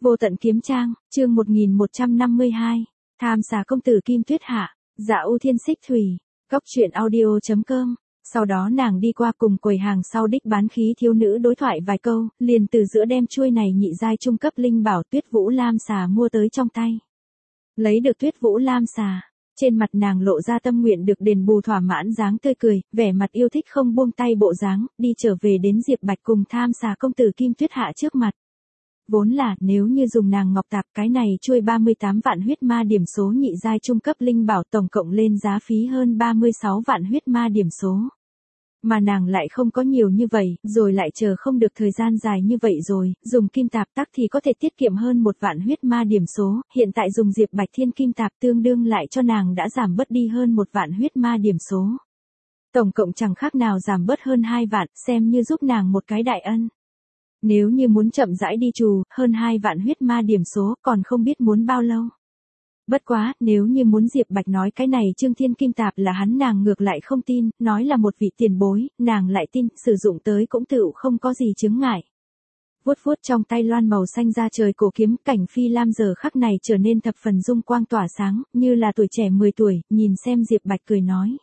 Vô tận kiếm trang, chương 1152, tham xà công tử Kim Tuyết Hạ, dạ ưu thiên xích thủy, góc truyện audio.com. Sau đó nàng đi qua cùng quầy hàng sau đích bán khí thiếu nữ đối thoại vài câu, liền từ giữa đem chuôi này nhị giai trung cấp linh bảo Tuyết Vũ Lam xà mua tới trong tay. Lấy được Tuyết Vũ Lam xà, trên mặt nàng lộ ra tâm nguyện được đền bù thỏa mãn dáng tươi cười, vẻ mặt yêu thích không buông tay bộ dáng, đi trở về đến Diệp Bạch cùng tham xà công tử Kim Tuyết Hạ trước mặt. Vốn là, nếu như dùng nàng ngọc tạp cái này chuôi 38 vạn huyết ma điểm số nhị giai trung cấp linh bảo tổng cộng lên giá phí hơn 36 vạn huyết ma điểm số. Mà nàng lại không có nhiều như vậy, rồi lại chờ không được thời gian dài như vậy rồi, dùng kim tạp tắc thì có thể tiết kiệm hơn 1 vạn huyết ma điểm số, hiện tại dùng Diệp Bạch Thiên kim tạp tương đương lại cho nàng đã giảm bớt đi hơn 1 vạn huyết ma điểm số. Tổng cộng chẳng khác nào giảm bớt hơn 2 vạn, xem như giúp nàng một cái đại ân. Nếu như muốn chậm rãi đi trù, hơn 2 vạn huyết ma điểm số còn không biết muốn bao lâu. Bất quá, nếu như muốn Diệp Bạch nói cái này Trương Thiên Kim Tạp là hắn nàng ngược lại không tin, nói là một vị tiền bối, nàng lại tin, sử dụng tới cũng tựu không có gì chướng ngại. Vuốt vuốt trong tay loan màu xanh ra trời cổ kiếm, cảnh phi lam giờ khắc này trở nên thập phần dung quang tỏa sáng, như là tuổi trẻ 10 tuổi, nhìn xem Diệp Bạch cười nói.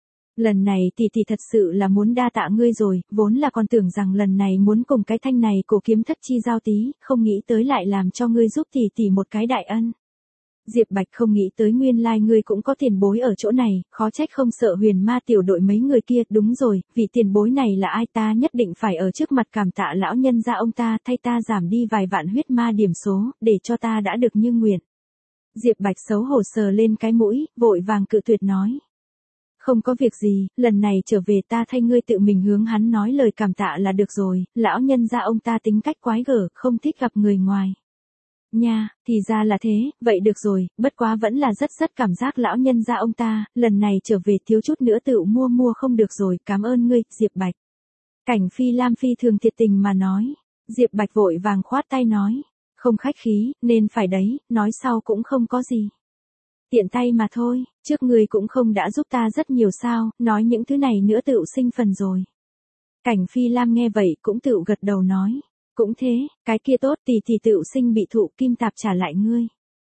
Lần này tỷ tỷ thật sự là muốn đa tạ ngươi rồi, vốn là còn tưởng rằng lần này muốn cùng cái thanh này cổ kiếm thất chi giao tí, không nghĩ tới lại làm cho ngươi giúp tỷ tỷ một cái đại ân. Diệp Bạch không nghĩ tới nguyên lai ngươi cũng có tiền bối ở chỗ này, khó trách không sợ huyền ma tiểu đội mấy người kia, đúng rồi, vị tiền bối này là ai ta nhất định phải ở trước mặt cảm tạ lão nhân gia ông ta thay ta giảm đi vài vạn huyết ma điểm số, để cho ta đã được như nguyện. Diệp Bạch xấu hổ sờ lên cái mũi, vội vàng cự tuyệt nói. Không có việc gì, lần này trở về ta thay ngươi tự mình hướng hắn nói lời cảm tạ là được rồi, lão nhân gia ông ta tính cách quái gở, không thích gặp người ngoài. Nha, thì ra là thế, vậy được rồi, bất quá vẫn là rất cảm giác lão nhân gia ông ta, lần này trở về thiếu chút nữa tự mua không được rồi, cảm ơn ngươi, Diệp Bạch. Cảnh phi lam phi thường thiệt tình mà nói, Diệp Bạch vội vàng khoát tay nói, không khách khí, nên phải đấy, nói sau cũng không có gì. Tiện tay mà thôi, trước ngươi cũng không đã giúp ta rất nhiều sao, nói những thứ này nữa tựu sinh phần rồi. Cảnh phi lam nghe vậy cũng tựu gật đầu nói, cũng thế, cái kia tốt tỷ tỷ tựu sinh bị thụ kim tạp trả lại ngươi.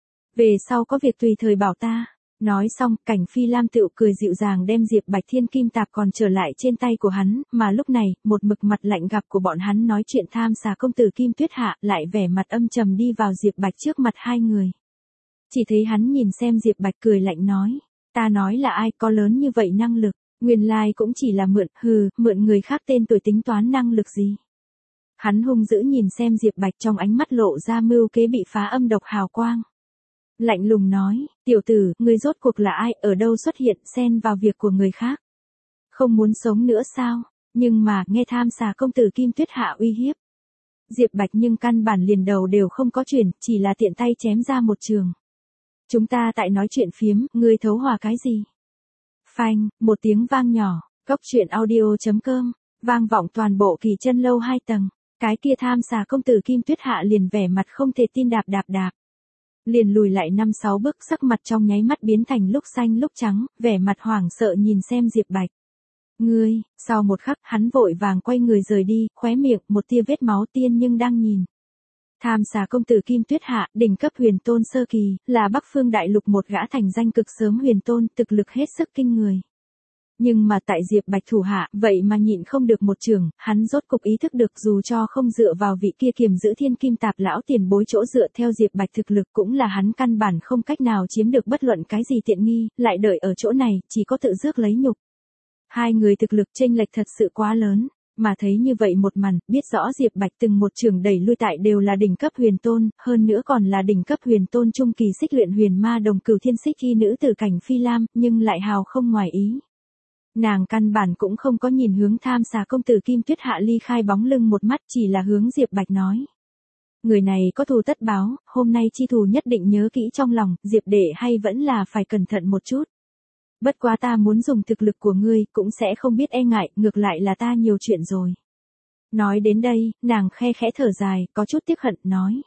Về sau có việc tùy thời bảo ta. Nói xong, cảnh phi lam tựu cười dịu dàng đem Diệp Bạch Thiên kim tạp còn trở lại trên tay của hắn, mà lúc này, một mực mặt lạnh gặp của bọn hắn nói chuyện tham xà công tử Kim Tuyết Hạ lại vẻ mặt âm trầm đi vào Diệp Bạch trước mặt hai người. Chỉ thấy hắn nhìn xem Diệp Bạch cười lạnh nói, ta nói là ai có lớn như vậy năng lực, nguyên lai cũng chỉ là mượn người khác tên tuổi tính toán năng lực gì. Hắn hung dữ nhìn xem Diệp Bạch trong ánh mắt lộ ra mưu kế bị phá âm độc hào quang. Lạnh lùng nói, tiểu tử, ngươi rốt cuộc là ai, ở đâu xuất hiện, xen vào việc của người khác. Không muốn sống nữa sao, nhưng mà, nghe tham xà công tử Kim Tuyết Hạ uy hiếp. Diệp Bạch nhưng căn bản liền đầu đều không có chuyển, chỉ là tiện tay chém ra một trường. Chúng ta tại nói chuyện phiếm, ngươi thấu hòa cái gì? Phanh, một tiếng vang nhỏ, góc truyện audio.com, vang vọng toàn bộ Kỳ Chân lâu 2 tầng. Cái kia tham xà công tử Kim Tuyết Hạ liền vẻ mặt không thể tin đạp. Liền lùi lại 5-6 bước, sắc mặt trong nháy mắt biến thành lúc xanh lúc trắng, vẻ mặt hoảng sợ nhìn xem Diệp Bạch. Ngươi, sau một khắc hắn vội vàng quay người rời đi, khóe miệng một tia vết máu tiên nhưng đang nhìn. Tham xà công tử Kim Tuyết Hạ, đỉnh cấp huyền tôn sơ kỳ, là Bắc Phương Đại Lục một gã thành danh cực sớm huyền tôn, thực lực hết sức kinh người. Nhưng mà tại Diệp Bạch thủ hạ, vậy mà nhịn không được một trường, hắn rốt cục ý thức được dù cho không dựa vào vị kia kiềm giữ thiên kim tạp lão tiền bối chỗ dựa theo Diệp Bạch thực lực cũng là hắn căn bản không cách nào chiếm được bất luận cái gì tiện nghi, lại đợi ở chỗ này, chỉ có tự rước lấy nhục. Hai người thực lực chênh lệch thật sự quá lớn, mà thấy như vậy một màn, biết rõ Diệp Bạch từng một trường đẩy lui tại đều là đỉnh cấp huyền tôn, hơn nữa còn là đỉnh cấp huyền tôn trung kỳ xích luyện huyền ma đồng cửu thiên xích thi nữ tử cảnh phi lam, nhưng lại hào không ngoài ý. Nàng căn bản cũng không có nhìn hướng tham xà công tử Kim Tuyết Hạ ly khai bóng lưng một mắt, chỉ là hướng Diệp Bạch nói. Người này có thù tất báo, hôm nay chi thù nhất định nhớ kỹ trong lòng, Diệp đệ hay vẫn là phải cẩn thận một chút. Bất quá ta muốn dùng thực lực của ngươi, cũng sẽ không biết e ngại, ngược lại là ta nhiều chuyện rồi. Nói đến đây, nàng khe khẽ thở dài, có chút tiếc hận, nói.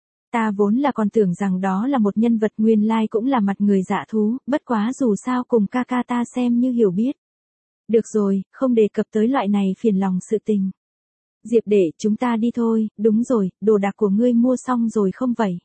Ta vốn là còn tưởng rằng đó là một nhân vật nguyên lai cũng là mặt người dạ thú, bất quá dù sao cùng ca ca ta xem như hiểu biết. Được rồi, không đề cập tới loại này phiền lòng sự tình. Diệp đệ, chúng ta đi thôi, đúng rồi, đồ đạc của ngươi mua xong rồi không vậy?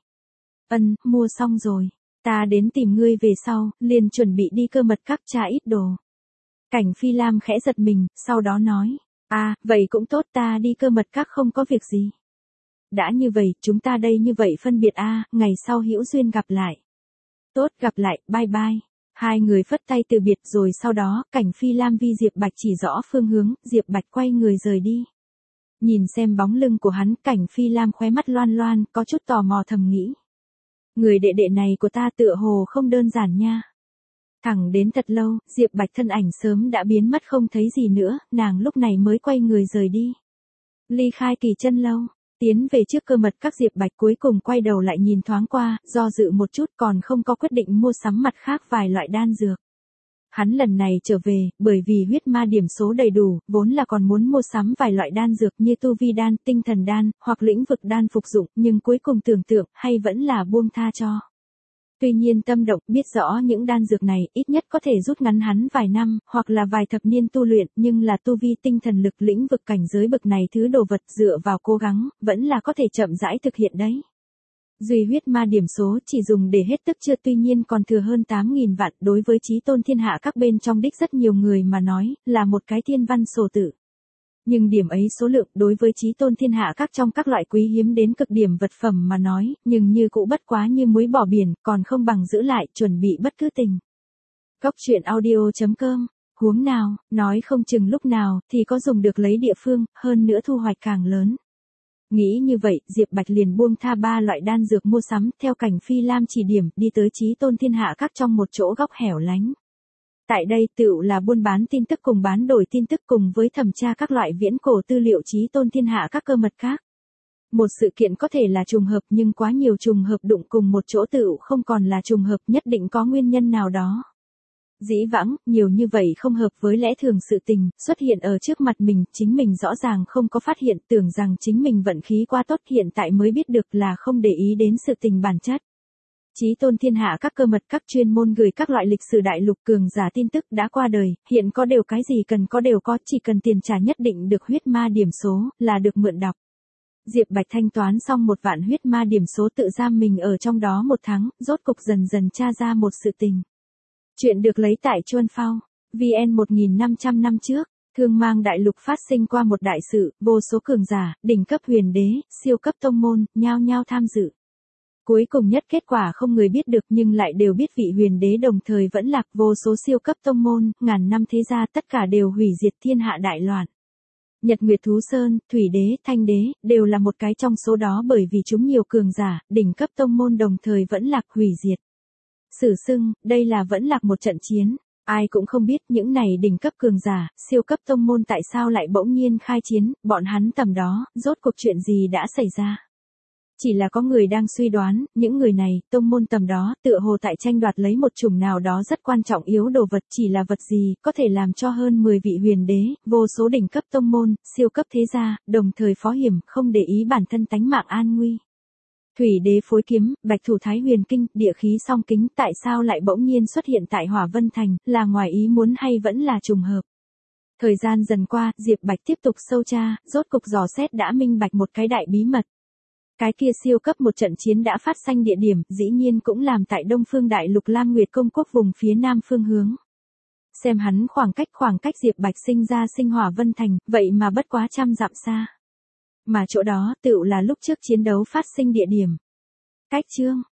Mua xong rồi. Ta đến tìm ngươi về sau, liền chuẩn bị đi Cơ Mật Các tra ít đồ. Cảnh Phi Lam khẽ giật mình, sau đó nói, vậy cũng tốt, ta đi Cơ Mật Các không có việc gì. Đã như vậy, chúng ta đây như vậy phân biệt ngày sau hữu duyên gặp lại. Tốt, gặp lại, bye bye. Hai người phất tay từ biệt rồi sau đó, Cảnh Phi Lam vi Diệp Bạch chỉ rõ phương hướng, Diệp Bạch quay người rời đi. Nhìn xem bóng lưng của hắn, Cảnh Phi Lam khóe mắt loan loan, có chút tò mò thầm nghĩ. Người đệ đệ này của ta tựa hồ không đơn giản nha. Thẳng đến thật lâu, Diệp Bạch thân ảnh sớm đã biến mất không thấy gì nữa, nàng lúc này mới quay người rời đi. Ly khai Kỳ Chân lâu, tiến về trước Cơ Mật Các, Diệp Bạch cuối cùng quay đầu lại nhìn thoáng qua, do dự một chút còn không có quyết định mua sắm mặt khác vài loại đan dược. Hắn lần này trở về, bởi vì huyết ma điểm số đầy đủ, vốn là còn muốn mua sắm vài loại đan dược như tu vi đan, tinh thần đan, hoặc lĩnh vực đan phục dụng, nhưng cuối cùng tưởng tượng, hay vẫn là buông tha cho. Tuy nhiên tâm động, biết rõ những đan dược này, ít nhất có thể rút ngắn hắn vài năm, hoặc là vài thập niên tu luyện, nhưng là tu vi tinh thần lực lĩnh vực cảnh giới bậc này thứ đồ vật dựa vào cố gắng, vẫn là có thể chậm rãi thực hiện đấy. Duy huyết ma điểm số chỉ dùng để hết tức chưa, tuy nhiên còn thừa hơn 8.000 vạn, đối với chí tôn thiên hạ các bên trong đích rất nhiều người mà nói, là một cái thiên văn sổ tự. Nhưng điểm ấy số lượng đối với chí tôn thiên hạ các trong các loại quý hiếm đến cực điểm vật phẩm mà nói, nhưng như cũ bất quá như muối bỏ biển, còn không bằng giữ lại, chuẩn bị bất cứ tình. Góc truyện audio.com, huống nào, nói không chừng lúc nào, thì có dùng được lấy địa phương, hơn nữa thu hoạch càng lớn. Nghĩ như vậy, Diệp Bạch liền buông tha 3 loại đan dược mua sắm, theo Cảnh Phi Lam chỉ điểm, đi tới chí tôn thiên hạ các trong một chỗ góc hẻo lánh. Tại đây tựu là buôn bán tin tức cùng bán đổi tin tức cùng với thẩm tra các loại viễn cổ tư liệu chí tôn thiên hạ các Cơ Mật Các. Một sự kiện có thể là trùng hợp nhưng quá nhiều trùng hợp đụng cùng một chỗ tựu không còn là trùng hợp, nhất định có nguyên nhân nào đó. Dĩ vãng, nhiều như vậy không hợp với lẽ thường sự tình, xuất hiện ở trước mặt mình, chính mình rõ ràng không có phát hiện, tưởng rằng chính mình vận khí quá tốt, hiện tại mới biết được là không để ý đến sự tình bản chất. Chí tôn thiên hạ các Cơ Mật Các chuyên môn gửi các loại lịch sử đại lục cường giả tin tức đã qua đời, hiện có đều cái gì cần có đều có, chỉ cần tiền trả nhất định được huyết ma điểm số, là được mượn đọc. Diệp Bạch thanh toán xong 1 vạn huyết ma điểm số, tự giam mình ở trong đó 1 tháng, rốt cục dần dần tra ra một sự tình. Chuyện được lấy tại Chuan Phao, VN 1500 năm trước, Thương Mang đại lục phát sinh qua một đại sự, vô số cường giả, đỉnh cấp huyền đế, siêu cấp tông môn, nhao nhao tham dự. Cuối cùng nhất kết quả không người biết được, nhưng lại đều biết vị huyền đế đồng thời vẫn lạc, vô số siêu cấp tông môn, ngàn năm thế gia tất cả đều hủy diệt, thiên hạ đại loạn. Nhật Nguyệt Thú Sơn, Thủy Đế, Thanh Đế, đều là một cái trong số đó, bởi vì chúng nhiều cường giả, đỉnh cấp tông môn đồng thời vẫn lạc hủy diệt. Sử xưng, đây là vẫn lạc một trận chiến. Ai cũng không biết những này đỉnh cấp cường giả, siêu cấp tông môn tại sao lại bỗng nhiên khai chiến, bọn hắn tầm đó, rốt cuộc chuyện gì đã xảy ra. Chỉ là có người đang suy đoán, những người này, tông môn tầm đó, tựa hồ tại tranh đoạt lấy một chủng nào đó rất quan trọng yếu đồ vật, chỉ là vật gì, có thể làm cho hơn 10 vị huyền đế, vô số đỉnh cấp tông môn, siêu cấp thế gia, đồng thời phó hiểm, không để ý bản thân tánh mạng an nguy. Thủy Đế phối kiếm, Bạch thủ Thái Huyền Kinh, địa khí song kính, tại sao lại bỗng nhiên xuất hiện tại Hỏa Vân Thành, là ngoài ý muốn hay vẫn là trùng hợp. Thời gian dần qua, Diệp Bạch tiếp tục sâu tra, rốt cục dò xét đã minh bạch một cái đại bí mật. Cái kia siêu cấp một trận chiến đã phát sinh địa điểm, dĩ nhiên cũng làm tại Đông Phương Đại Lục Lam Nguyệt Công Quốc vùng phía nam phương hướng. Xem hắn khoảng cách Diệp Bạch sinh ra sinh Hỏa Vân Thành, vậy mà bất quá 100 dặm xa. Mà chỗ đó, tựu là lúc trước chiến đấu phát sinh địa điểm. Cách chương